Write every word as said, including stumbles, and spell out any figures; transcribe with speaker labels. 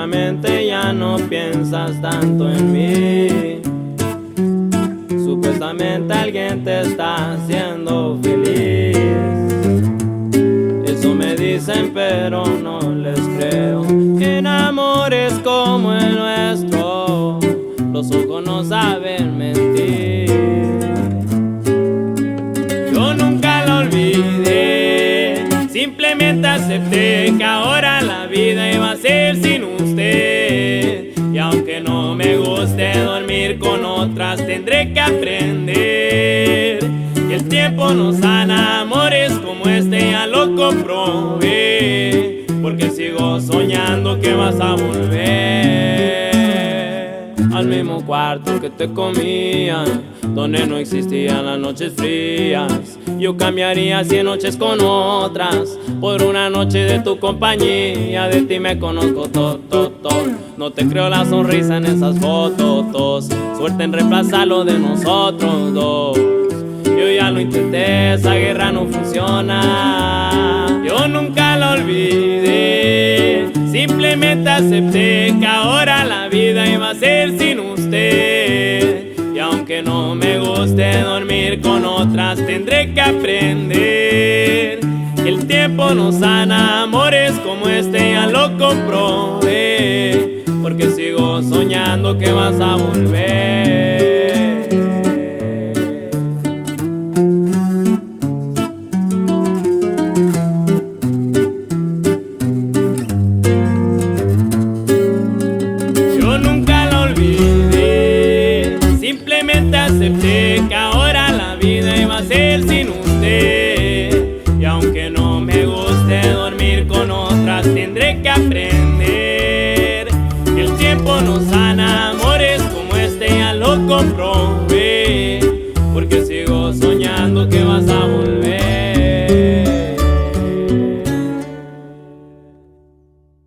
Speaker 1: Seguramente ya no piensas tanto en mí. Supuestamente alguien te está haciendo feliz. Eso me dicen, pero no les creo. En amores como el nuestro, los ojos no saben mentir. Yo nunca lo olvidé, simplemente acepté que ahora la vida iba a ser sin usted. Y aunque no me guste dormir con otras, tendré que aprender que el tiempo no sana amores como este, ya lo comprobé. Porque sigo soñando que vas a volver al mismo cuarto que te comía, donde no existían las noches frías. Yo cambiaría cien noches con otras por una noche de tu compañía. De ti me conozco todo, todo, todo. No te creo la sonrisa en esas fotos. Suerte en reemplazar lo de nosotros dos. Yo ya lo intenté, esa guerra no funciona. Yo nunca lo olvidé, simplemente acepté que ahora la vida iba a ser sin usted. Y aunque no me guste dormir con otras, tendré que aprender que el tiempo no sana amores como este, ya lo comprobé. Porque sigo soñando que vas a volver. Yo nunca lo olvidé, simplemente acepté que ahora la vida iba a ser sin usted. Y aunque no me guste dormir con otras, tendré que aprender que el tiempo no sana amores como este, ya lo comprobé. Porque sigo soñando que vas a volver.